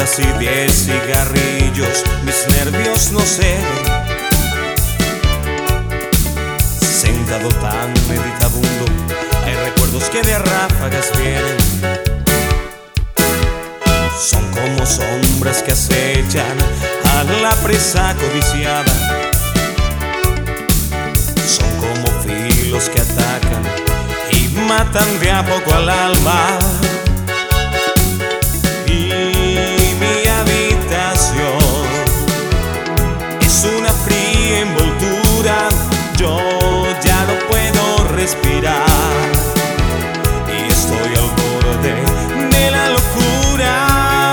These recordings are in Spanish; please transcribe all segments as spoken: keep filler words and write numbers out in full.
cervezas y diez cigarrillos, mis nervios no ceden. Sentado tan meditabundo, hay recuerdos que de ráfagas vienen. Son como sombras que acechan a la presa codiciada. Son como filos que atacan y matan de a poco al alma. Y mi habitación es una fría envoltura. Yo ya no puedo respirar y estoy al borde de la locura.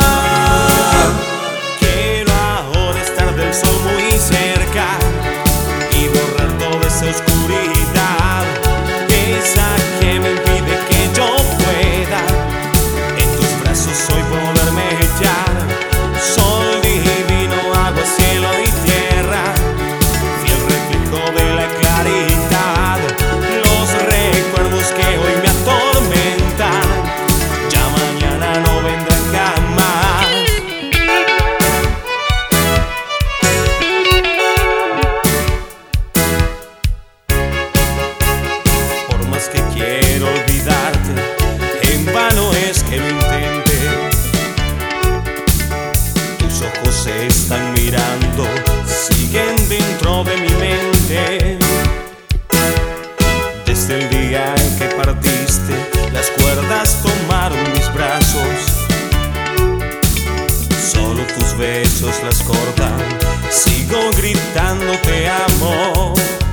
Quiero ahora estar del sol muy cerca y borrar toda esa oscuridad, esa que me impide que yo pueda en tus brazos hoy poderme echar. Sol divino, agua, cielo y tierra, fiel reflejo de la claridad. Los recuerdos que hoy me atormentan ya mañana no vendrán jamás. Por más que quiero olvidarte, en vano es que lo intente. Tus ojos se están mirando, siguen dentro de mi mente. Desde el día en que partiste, las cuerdas tomaron mis brazos. Solo tus besos las cortan, sigo gritando te amo.